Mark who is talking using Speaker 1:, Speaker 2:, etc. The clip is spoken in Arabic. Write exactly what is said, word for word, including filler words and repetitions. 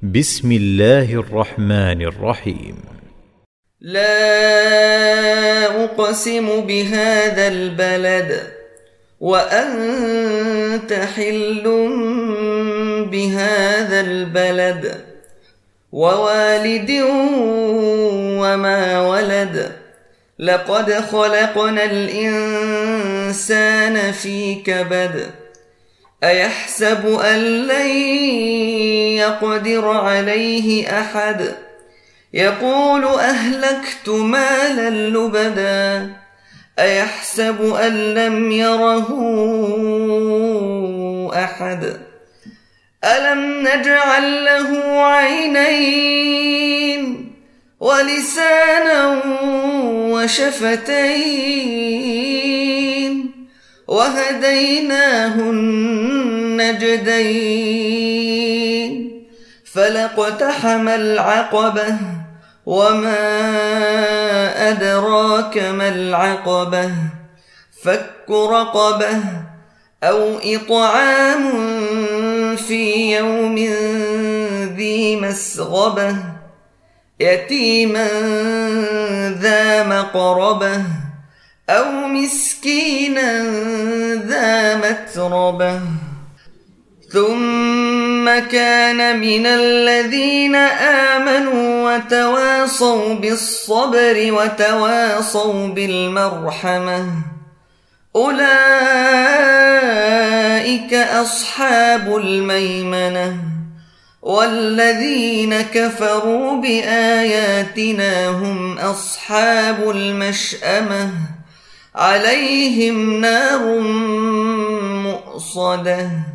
Speaker 1: بسم الله الرحمن الرحيم.
Speaker 2: لا أقسم بهذا البلد وأنت حل بهذا البلد ووالد وما ولد لقد خلقنا الإنسان في كبد أيحسب أن لن يقدر عليه أحد يقول أهلكت مالا لبدا أيحسب أن لم يره أحد ألم نجعل له عينين ولسانا وشفتين وهديناه النجدين فلاقتحم العقبة وما أدراك ما العقبة فك رقبة أو إطعام في يوم ذي مسغبة يتيما ذا مقربة أو مسكينا ذا متربة ثم كان من الذين آمنوا وتواصوا بالصبر وتواصوا بالمرحمة أولئك أصحاب الميمنة والذين كفروا بآياتنا هم أصحاب المشأمة عليهم نار مؤصدة.